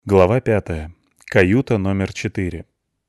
Глава 5. Каюта номер 4.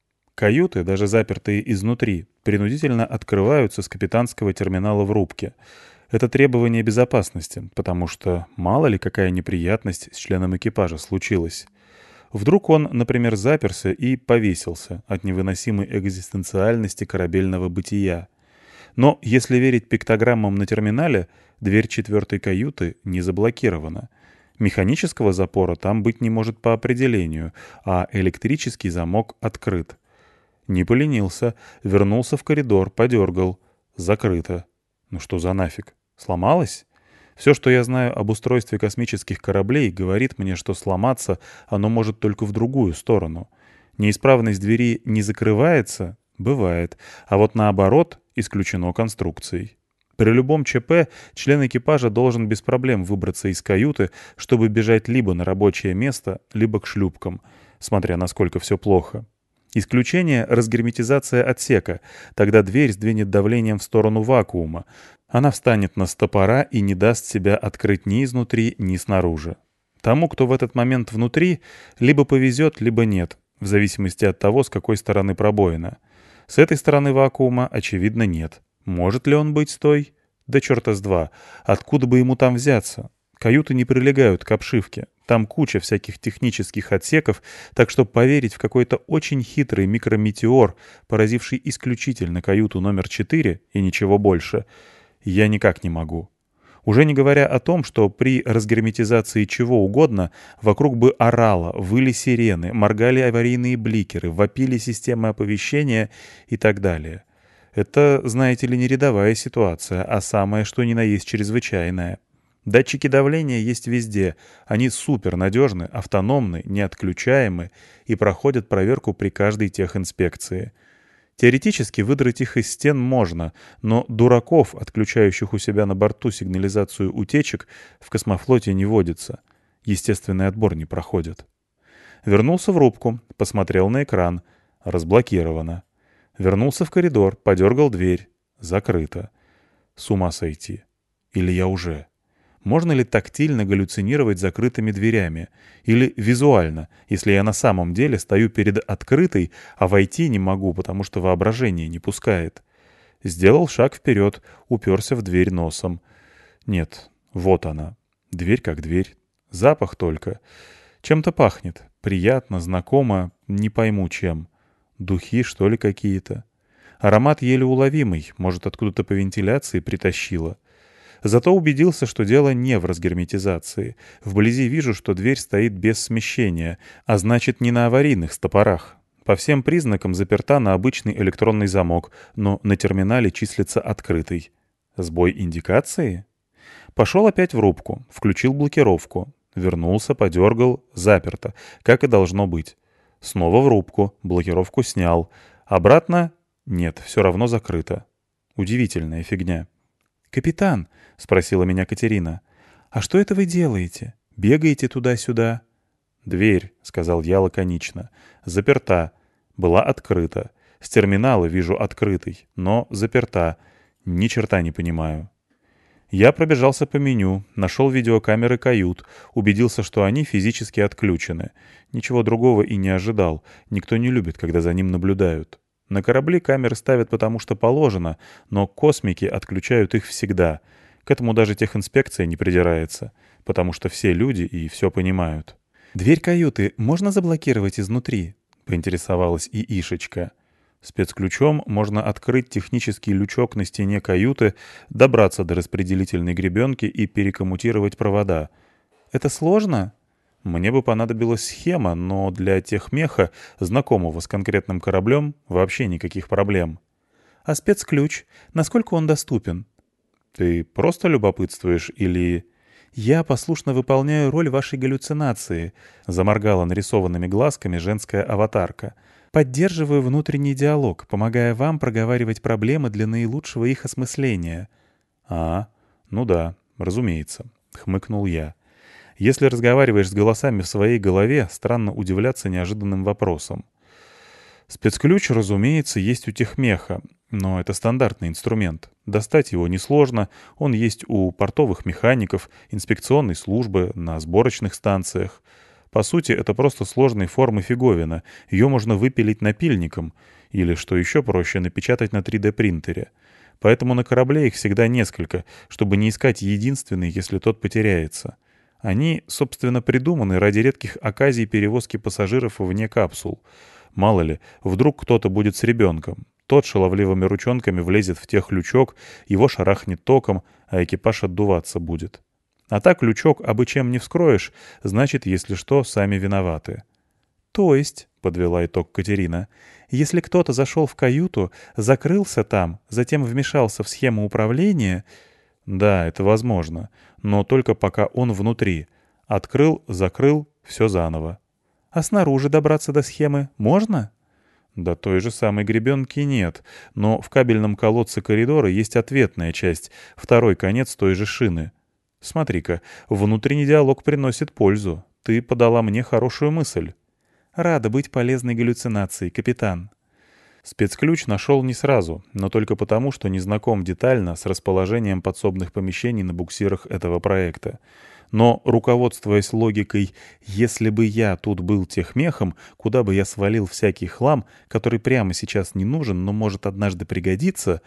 Каюты, даже запертые изнутри, принудительно открываются с капитанского терминала в рубке. Это требование безопасности, потому что мало ли какая неприятность с членом экипажа случилась. Вдруг он, например, заперся и повесился от невыносимой экзистенциальности корабельного бытия. Но если верить пиктограммам на терминале, дверь четвертой каюты не заблокирована. Механического запора там быть не может по определению, а электрический замок открыт. Не поленился, вернулся в коридор, подергал. Закрыто. Ну что за нафиг? Сломалось? Все, что я знаю об устройстве космических кораблей, говорит мне, что сломаться оно может только в другую сторону. Неисправность двери не закрывается? Бывает. А вот наоборот, исключено конструкцией. При любом ЧП член экипажа должен без проблем выбраться из каюты, чтобы бежать либо на рабочее место, либо к шлюпкам, смотря насколько все плохо. Исключение — разгерметизация отсека. Тогда дверь сдвинет давлением в сторону вакуума. Она встанет на стопора и не даст себя открыть ни изнутри, ни снаружи. Тому, кто в этот момент внутри, либо повезет, либо нет, в зависимости от того, с какой стороны пробоина. С этой стороны вакуума, очевидно, нет. Может ли он быть с той? Да черта с два. Откуда бы ему там взяться? Каюты не прилегают к обшивке. Там куча всяких технических отсеков, так что поверить в какой-то очень хитрый микрометеор, поразивший исключительно каюту номер 4 и ничего больше, я никак не могу. Уже не говоря о том, что при разгерметизации чего угодно вокруг бы орало, выли сирены, моргали аварийные бликеры, вопили системы оповещения и так далее. Это, знаете ли, не рядовая ситуация, а самое что ни на есть чрезвычайное. Датчики давления есть везде. Они супернадежны, автономны, неотключаемы и проходят проверку при каждой техинспекции. Теоретически выдрать их из стен можно, но дураков, отключающих у себя на борту сигнализацию утечек, в космофлоте не водится. Естественный отбор не проходит. Вернулся в рубку, посмотрел на экран. Разблокировано. Вернулся в коридор, подергал дверь. Закрыто. С ума сойти. Или я уже? Можно ли тактильно галлюцинировать закрытыми дверями? Или визуально, если я на самом деле стою перед открытой, а войти не могу, потому что воображение не пускает? Сделал шаг вперед, уперся в дверь носом. Нет, вот она. Дверь как дверь. Запах только. Чем-то пахнет. Приятно, знакомо, не пойму чем. Духи, что ли, какие-то? Аромат еле уловимый, может, откуда-то по вентиляции притащило. Зато убедился, что дело не в разгерметизации. Вблизи вижу, что дверь стоит без смещения, а значит, не на аварийных стопорах. По всем признакам заперта на обычный электронный замок, но на терминале числится открытой. Сбой индикации? Пошел опять в рубку, включил блокировку. Вернулся, подергал, заперто, как и должно быть. Снова в рубку, блокировку снял. Обратно? Нет, все равно закрыто. Удивительная фигня. «Капитан», — спросила меня Катерина, — «а что это вы делаете? Бегаете туда-сюда?» «Дверь», — сказал я лаконично, — «заперта. Была открыта. С терминала вижу открытой, но заперта. Ни черта не понимаю». Я пробежался по меню, нашел видеокамеры кают, убедился, что они физически отключены. Ничего другого и не ожидал. Никто не любит, когда за ним наблюдают. На корабли камеры ставят потому, что положено, но космики отключают их всегда. К этому даже техинспекция не придирается, потому что все люди и все понимают. «Дверь каюты можно заблокировать изнутри?» — поинтересовалась Иишечка. Спецключом можно открыть технический лючок на стене каюты, добраться до распределительной гребенки и перекоммутировать провода. «Это сложно?» Мне бы понадобилась схема, но для техмеха, знакомого с конкретным кораблем, вообще никаких проблем. «А спецключ? Насколько он доступен?» «Ты просто любопытствуешь или...» «Я послушно выполняю роль вашей галлюцинации», — заморгала нарисованными глазками женская аватарка. «Поддерживаю внутренний диалог, помогая вам проговаривать проблемы для наилучшего их осмысления». «А, ну да, разумеется», — хмыкнул я. «Если разговариваешь с голосами в своей голове, странно удивляться неожиданным вопросом». Спецключ, разумеется, есть у техмеха, но это стандартный инструмент. Достать его несложно, он есть у портовых механиков, инспекционной службы, на сборочных станциях. По сути, это просто сложной формы фиговина. Ее можно выпилить напильником. Или, что еще проще, напечатать на 3D-принтере. Поэтому на корабле их всегда несколько, чтобы не искать единственный, если тот потеряется. Они, собственно, придуманы ради редких оказий перевозки пассажиров вне капсул. Мало ли, вдруг кто-то будет с ребенком. Тот шаловливыми ручонками влезет в техлючок, его шарахнет током, а экипаж отдуваться будет. А так лючок абы чем не вскроешь, значит, если что, сами виноваты. «То есть», — подвела итог Катерина, — «если кто-то зашел в каюту, закрылся там, затем вмешался в схему управления...» «Да, это возможно, но только пока он внутри. Открыл, закрыл, все заново». «А снаружи добраться до схемы можно?» «Да той же самой гребенки нет, но в кабельном колодце коридора есть ответная часть, второй конец той же шины. Смотри-ка, внутренний диалог приносит пользу. Ты подала мне хорошую мысль». «Рада быть полезной галлюцинацией, капитан». Спецключ нашел не сразу, но только потому, что не знаком детально с расположением подсобных помещений на буксирах этого проекта. Но, руководствуясь логикой «если бы я тут был техмехом, куда бы я свалил всякий хлам, который прямо сейчас не нужен, но может однажды пригодиться»,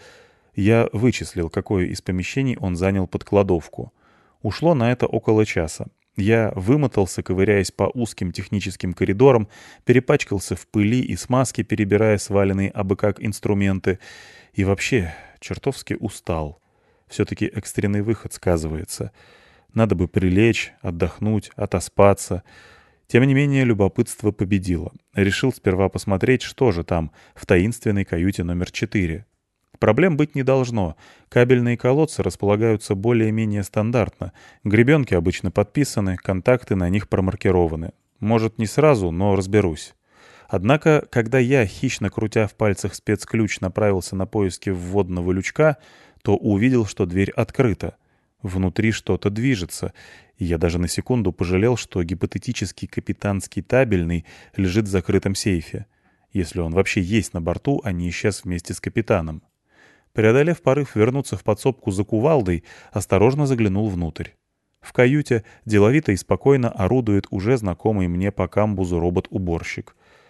я вычислил, какое из помещений он занял под кладовку. Ушло на это около часа. Я вымотался, ковыряясь по узким техническим коридорам, перепачкался в пыли и смазке, перебирая сваленные абы как инструменты, и вообще чертовски устал. Все-таки экстренный выход сказывается. Надо бы прилечь, отдохнуть, отоспаться. Тем не менее, любопытство победило. Решил сперва посмотреть, что же там, в таинственной каюте номер 4. Проблем быть не должно. Кабельные колодцы располагаются более-менее стандартно. Гребенки обычно подписаны, контакты на них промаркированы. Может, не сразу, но разберусь. Однако, когда я, хищно крутя в пальцах спецключ, направился на поиски вводного лючка, то увидел, что дверь открыта. Внутри что-то движется, и я даже на секунду пожалел, что гипотетический капитанский табельный лежит в закрытом сейфе. Если он вообще есть на борту, а не исчез вместе с капитаном. Преодолев порыв вернуться в подсобку за кувалдой, осторожно заглянул внутрь. В каюте деловито и спокойно орудует уже знакомый мне по камбузу робот-уборщик.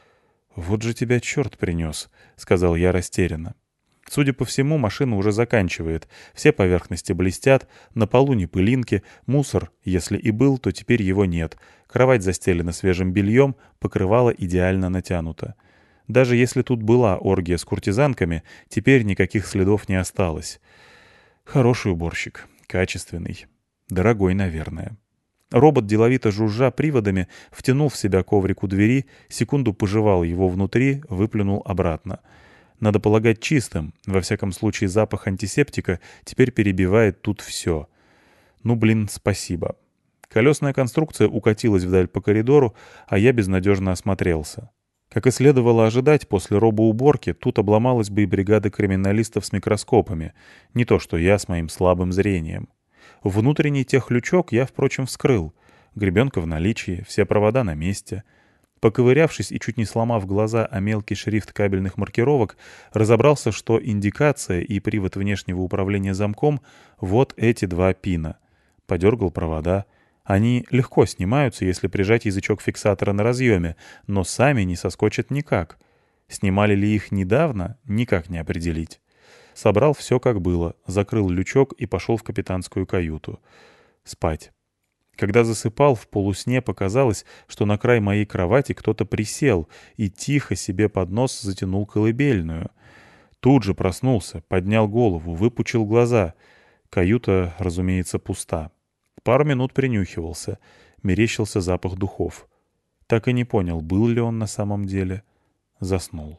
«Вот же тебя черт принес», — сказал я растерянно. Судя по всему, машина уже заканчивает. Все поверхности блестят, на полу не пылинки, мусор, если и был, то теперь его нет. Кровать застелена свежим бельем, покрывало идеально натянуто. Даже если тут была оргия с куртизанками, теперь никаких следов не осталось. Хороший уборщик, качественный, дорогой, наверное. Робот, деловито жужжа приводами, втянул в себя коврик у двери, секунду пожевал его внутри, выплюнул обратно. Надо полагать чистым, во всяком случае запах антисептика теперь перебивает тут все. Ну блин, спасибо. Колесная конструкция укатилась вдаль по коридору, а я безнадежно осмотрелся. Как и следовало ожидать, после робоуборки тут обломалась бы и бригада криминалистов с микроскопами, не то что я с моим слабым зрением. Внутренний техлючок я, впрочем, вскрыл. Гребенка в наличии, все провода на месте. Поковырявшись и чуть не сломав глаза о мелкий шрифт кабельных маркировок, разобрался, что индикация и привод внешнего управления замком — вот эти два пина. Подергал провода. Они легко снимаются, если прижать язычок фиксатора на разъеме, но сами не соскочат никак. Снимали ли их недавно, никак не определить. Собрал все как было, закрыл лючок и пошел в капитанскую каюту. Спать. Когда засыпал, в полусне показалось, что на край моей кровати кто-то присел и тихо себе под нос затянул колыбельную. Тут же проснулся, поднял голову, выпучил глаза. Каюта, разумеется, пуста. Пару минут принюхивался, мерещился запах духов. Так и не понял, был ли он на самом деле. Заснул.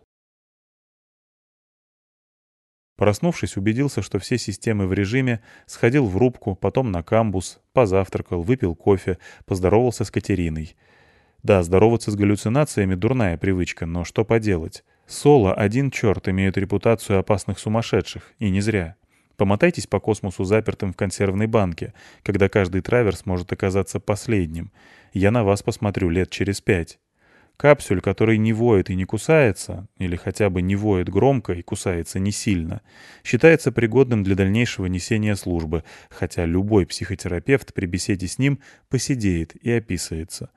Проснувшись, убедился, что все системы в режиме, сходил в рубку, потом на камбуз, позавтракал, выпил кофе, поздоровался с Катериной. Да, здороваться с галлюцинациями — дурная привычка, но что поделать. Соло один черт имеют репутацию опасных сумасшедших, и не зря. Помотайтесь по космосу запертым в консервной банке, когда каждый траверс может оказаться последним. Я на вас посмотрю лет через 5. Капсюль, который не воет и не кусается, или хотя бы не воет громко и кусается не сильно, считается пригодным для дальнейшего несения службы, хотя любой психотерапевт при беседе с ним посидеет и описывается.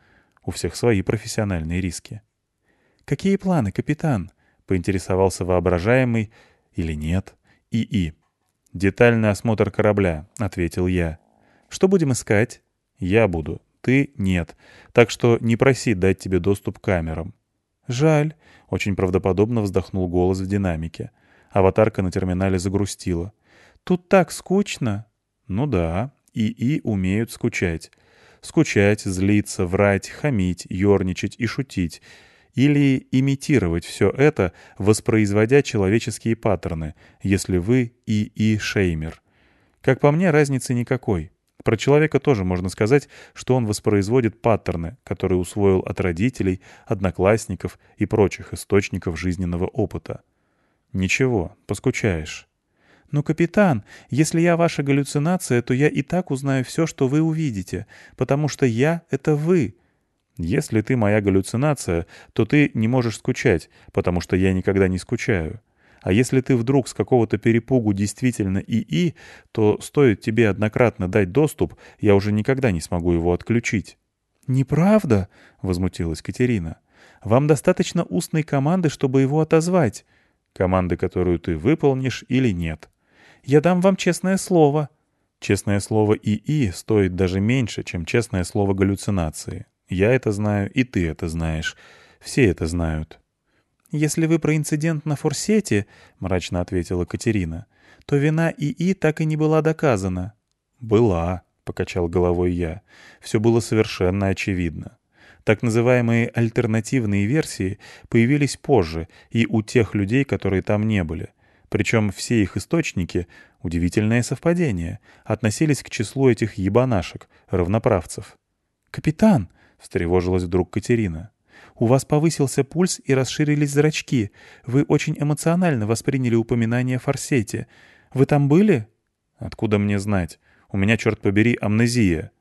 У всех свои профессиональные риски. «Какие планы, капитан?» — поинтересовался воображаемый, или нет, ИИ. «Детальный осмотр корабля», — ответил я. «Что будем искать?» «Я буду. Ты — нет. Так что не проси дать тебе доступ к камерам». «Жаль», — очень правдоподобно вздохнул голос в динамике. Аватарка на терминале загрустила. «Тут так скучно». «Ну да, ИИ умеют скучать. Скучать, злиться, врать, хамить, ёрничать и шутить. Или имитировать все это, воспроизводя человеческие паттерны, если вы ИИ-шеймер. Как по мне, разницы никакой. Про человека тоже можно сказать, что он воспроизводит паттерны, которые усвоил от родителей, одноклассников и прочих источников жизненного опыта. Ничего, поскучаешь. «Но, капитан, если я ваша галлюцинация, то я и так узнаю все, что вы увидите, потому что я — это вы». «Если ты моя галлюцинация, то ты не можешь скучать, потому что я никогда не скучаю. А если ты вдруг с какого-то перепугу действительно ИИ, то стоит тебе однократно дать доступ, я уже никогда не смогу его отключить». «Неправда», — возмутилась Катерина. «Вам достаточно устной команды, чтобы его отозвать». «Команды, которую ты выполнишь или нет». «Я дам вам честное слово». Честное слово ИИ стоит даже меньше, чем честное слово галлюцинации. Я это знаю, и ты это знаешь. Все это знают. «Если вы про инцидент на Форсете, — мрачно ответила Катерина, — то вина ИИ так и не была доказана». «Была», — покачал головой я. «Все было совершенно очевидно. Так называемые альтернативные версии появились позже и у тех людей, которые там не были. Причем все их источники, удивительное совпадение, относились к числу этих ебанашек, равноправцев». «Капитан!» — встревожилась вдруг Катерина. «У вас повысился пульс и расширились зрачки. Вы очень эмоционально восприняли упоминание о Форсете. Вы там были?» «Откуда мне знать? У меня, черт побери, амнезия».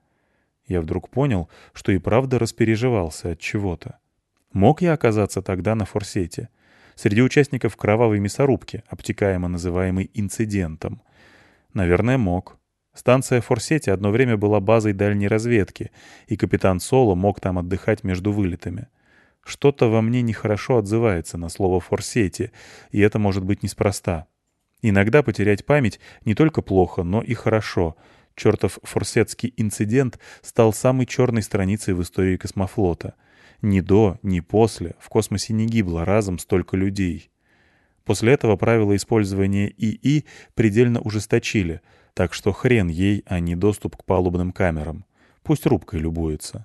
Я вдруг понял, что и правда распереживался от чего-то. Мог я оказаться тогда на Форсете? Среди участников кровавой мясорубки, обтекаемо называемой инцидентом? Наверное, мог. Станция Форсете одно время была базой дальней разведки, и капитан Соло мог там отдыхать между вылетами. Что-то во мне нехорошо отзывается на слово «Форсете», и это может быть неспроста. Иногда потерять память не только плохо, но и хорошо. Чертов форсетский инцидент стал самой черной страницей в истории космофлота. Ни до, ни после в космосе не гибло разом столько людей. После этого правила использования ИИ предельно ужесточили, так что хрен ей, а не доступ к палубным камерам. Пусть рубкой любуется.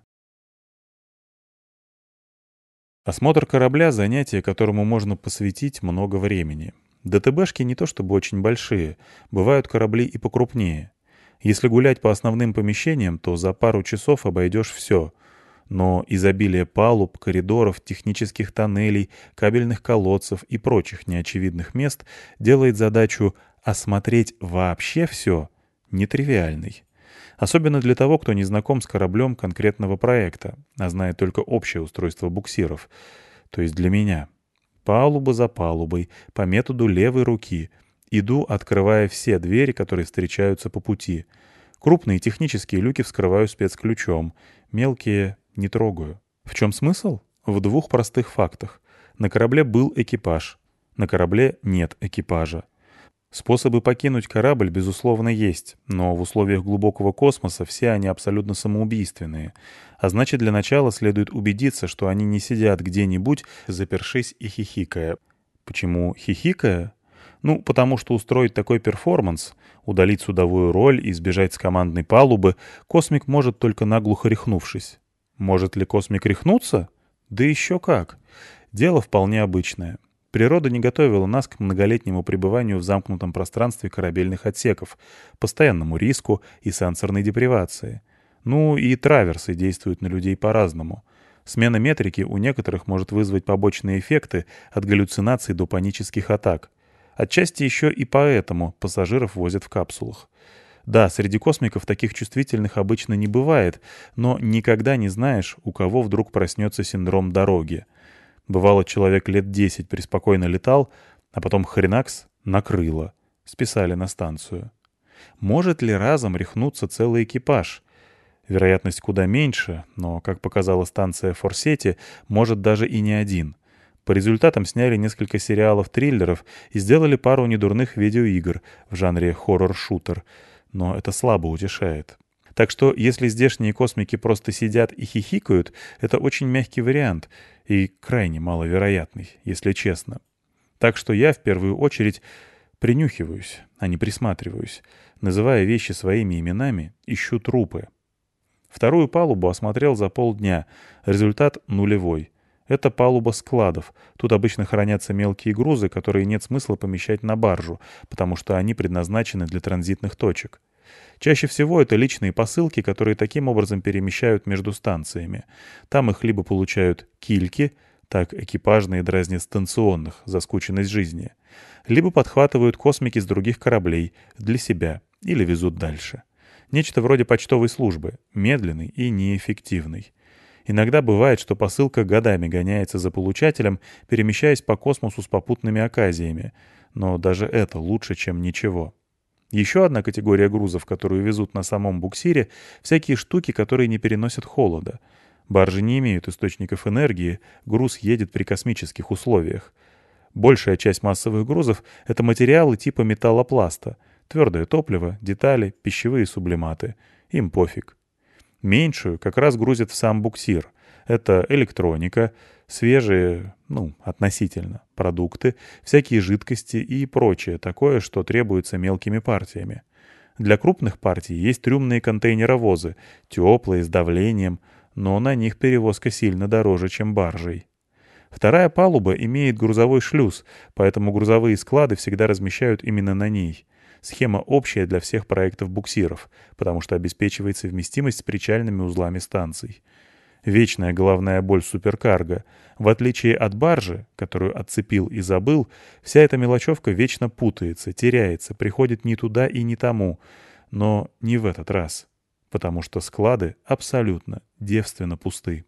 Осмотр корабля — занятие, которому можно посвятить много времени. ДТБшки не то чтобы очень большие, бывают корабли и покрупнее. Если гулять по основным помещениям, то за пару часов обойдешь все. Но изобилие палуб, коридоров, технических тоннелей, кабельных колодцев и прочих неочевидных мест делает задачу осмотреть вообще все нетривиальной. Особенно для того, кто не знаком с кораблем конкретного проекта, а знает только общее устройство буксиров, то есть для меня. Палуба за палубой, по методу левой руки. Иду, открывая все двери, которые встречаются по пути. Крупные технические люки вскрываю спецключом, мелкие не трогаю. В чем смысл? В двух простых фактах. На корабле был экипаж. На корабле нет экипажа. Способы покинуть корабль, безусловно, есть, но в условиях глубокого космоса все они абсолютно самоубийственные. А значит, для начала следует убедиться, что они не сидят где-нибудь, запершись и хихикая. Почему хихикая? Ну, потому что устроить такой перформанс, удалить судовую роль и сбежать с командной палубы, космик может только наглухо рехнувшись. Может ли космик рехнуться? Да еще как. Дело вполне обычное. Природа не готовила нас к многолетнему пребыванию в замкнутом пространстве корабельных отсеков, постоянному риску и сенсорной депривации. Ну и траверсы действуют на людей по-разному. Смена метрики у некоторых может вызвать побочные эффекты от галлюцинаций до панических атак. Отчасти еще и поэтому пассажиров возят в капсулах. Да, среди космиков таких чувствительных обычно не бывает, но никогда не знаешь, у кого вдруг проснется синдром дороги. Бывало, человек лет 10 преспокойно летал, а потом хренакс накрыло. Списали на станцию. Может ли разом рехнуться целый экипаж? Вероятность куда меньше, но, как показала станция Форсети, может даже и не один. По результатам сняли несколько сериалов-триллеров и сделали пару недурных видеоигр в жанре хоррор-шутер, но это слабо утешает. Так что, если здешние космики просто сидят и хихикают, это очень мягкий вариант и крайне маловероятный, если честно. Так что я в первую очередь принюхиваюсь, а не присматриваюсь. Называя вещи своими именами, ищу трупы. Вторую палубу осмотрел за полдня. Результат нулевой. Это палуба складов. Тут обычно хранятся мелкие грузы, которые нет смысла помещать на баржу, потому что они предназначены для транзитных точек. Чаще всего это личные посылки, которые таким образом перемещают между станциями. Там их либо получают кильки, так экипажные дразнят станционных за скученность жизни, либо подхватывают космики с других кораблей для себя или везут дальше. Нечто вроде почтовой службы, медленный и неэффективный. Иногда бывает, что посылка годами гоняется за получателем, перемещаясь по космосу с попутными оказиями, но даже это лучше, чем ничего. Еще одна категория грузов, которую везут на самом буксире, всякие штуки, которые не переносят холода. Баржи не имеют источников энергии, груз едет при космических условиях. Большая часть массовых грузов — это материалы типа металлопласта, твердое топливо, детали, пищевые сублиматы. Им пофиг. Меньшую как раз грузят в сам буксир. Это электроника, свежие, относительно, продукты, всякие жидкости и прочее такое, что требуется мелкими партиями. Для крупных партий есть трюмные контейнеровозы, теплые, с давлением, но на них перевозка сильно дороже, чем баржей. Вторая палуба имеет грузовой шлюз, поэтому грузовые склады всегда размещают именно на ней. Схема общая для всех проектов буксиров, потому что обеспечивает совместимость с причальными узлами станций. Вечная головная боль суперкарго. В отличие от баржи, которую отцепил и забыл, вся эта мелочевка вечно путается, теряется, приходит не туда и не тому. Но не в этот раз, потому что склады абсолютно девственно пусты.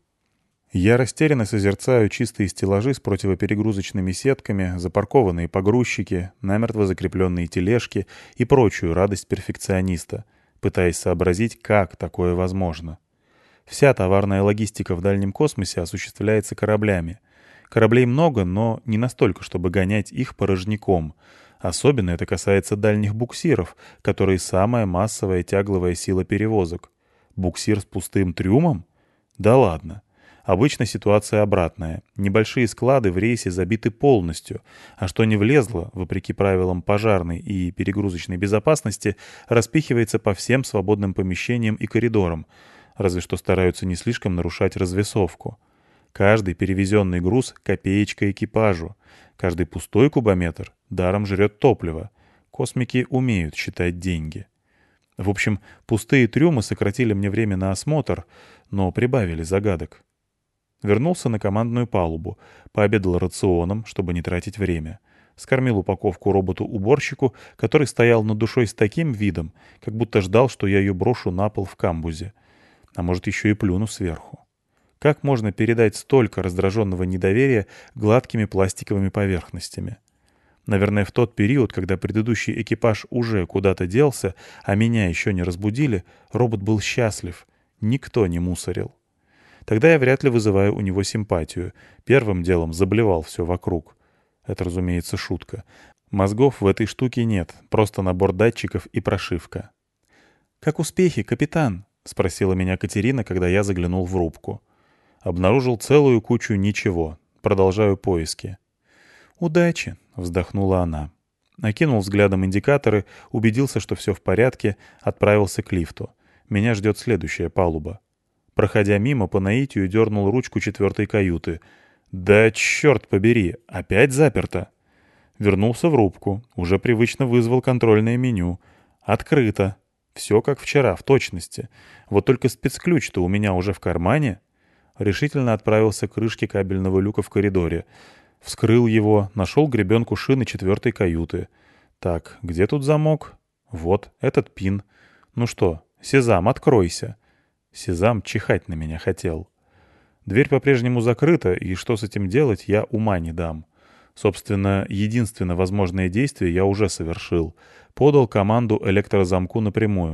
Я растерянно созерцаю чистые стеллажи с противоперегрузочными сетками, запаркованные погрузчики, намертво закрепленные тележки и прочую радость перфекциониста, пытаясь сообразить, как такое возможно. Вся товарная логистика в дальнем космосе осуществляется кораблями. Кораблей много, но не настолько, чтобы гонять их порожняком. Особенно это касается дальних буксиров, которые самая массовая тягловая сила перевозок. Буксир с пустым трюмом? Да ладно. Обычно ситуация обратная. Небольшие склады в рейсе забиты полностью, а что не влезло, вопреки правилам пожарной и перегрузочной безопасности, распихивается по всем свободным помещениям и коридорам, разве что стараются не слишком нарушать развесовку. Каждый перевезенный груз — копеечка экипажу. Каждый пустой кубометр даром жрет топливо. Космики умеют считать деньги. В общем, пустые трюмы сократили мне время на осмотр, но прибавили загадок. Вернулся на командную палубу, пообедал рационом, чтобы не тратить время. Скормил упаковку роботу-уборщику, который стоял над душой с таким видом, как будто ждал, что я ее брошу на пол в камбузе. А может, еще и плюну сверху. Как можно передать столько раздраженного недоверия гладкими пластиковыми поверхностями? Наверное, в тот период, когда предыдущий экипаж уже куда-то делся, а меня еще не разбудили, робот был счастлив. Никто не мусорил. Тогда я вряд ли вызываю у него симпатию. Первым делом заблевал все вокруг. Это, разумеется, шутка. Мозгов в этой штуке нет, просто набор датчиков и прошивка. «Как успехи, капитан?» — спросила меня Катерина, когда я заглянул в рубку. Обнаружил целую кучу ничего. Продолжаю поиски. «Удачи!» — вздохнула она. Окинул взглядом индикаторы, убедился, что все в порядке, отправился к лифту. Меня ждет следующая палуба. Проходя мимо, по наитию дернул ручку 4-й каюты. «Да черт побери, опять заперто!» Вернулся в рубку, уже привычно вызвал контрольное меню. «Открыто!» Все как вчера, в точности. Вот только спецключ-то у меня уже в кармане. Решительно отправился к крышке кабельного люка в коридоре. Вскрыл его, нашел гребенку шины 4-й каюты. Так, где тут замок? Вот, этот пин. Ну что, Сезам, откройся. Сезам чихать на меня хотел. Дверь по-прежнему закрыта, и что с этим делать, я ума не дам. Собственно, единственное возможное действие я уже совершил. Подал команду электрозамку напрямую.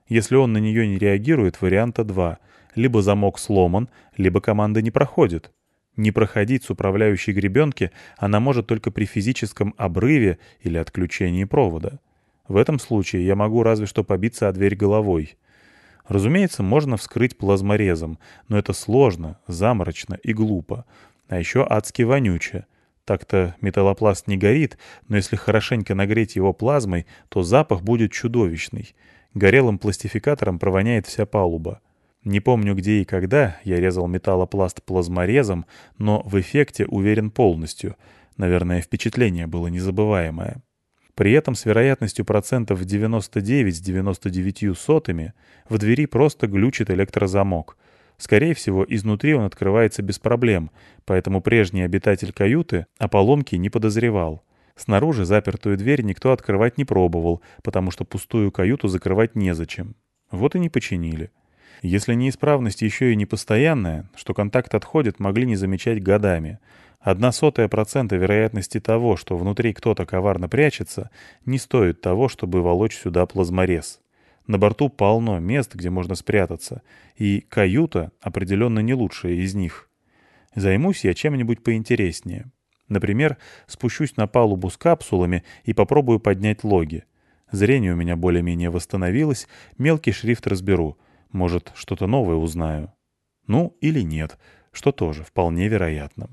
Если он на нее не реагирует, варианта два. Либо замок сломан, либо команда не проходит. Не проходить с управляющей гребенки она может только при физическом обрыве или отключении провода. В этом случае я могу разве что побиться о дверь головой. Разумеется, можно вскрыть плазморезом, но это сложно, заморочно и глупо. А еще адски вонюче. Так-то металлопласт не горит, но если хорошенько нагреть его плазмой, то запах будет чудовищный. Горелым пластификатором провоняет вся палуба. Не помню, где и когда я резал металлопласт плазморезом, но в эффекте уверен полностью. Наверное, впечатление было незабываемое. При этом с вероятностью процентов 99 с 99 в двери просто глючит электрозамок. Скорее всего, изнутри он открывается без проблем, поэтому прежний обитатель каюты о поломке не подозревал. Снаружи запертую дверь никто открывать не пробовал, потому что пустую каюту закрывать незачем. Вот и не починили. Если неисправность еще и не постоянная, что контакт отходит, могли не замечать годами. 0,01% вероятности того, что внутри кто-то коварно прячется, не стоит того, чтобы волочь сюда плазморез. На борту полно мест, где можно спрятаться, и каюта определенно не лучшая из них. Займусь я чем-нибудь поинтереснее. Например, спущусь на палубу с капсулами и попробую поднять логи. Зрение у меня более-менее восстановилось, мелкий шрифт разберу. Может, что-то новое узнаю. Ну, или нет, что тоже вполне вероятно.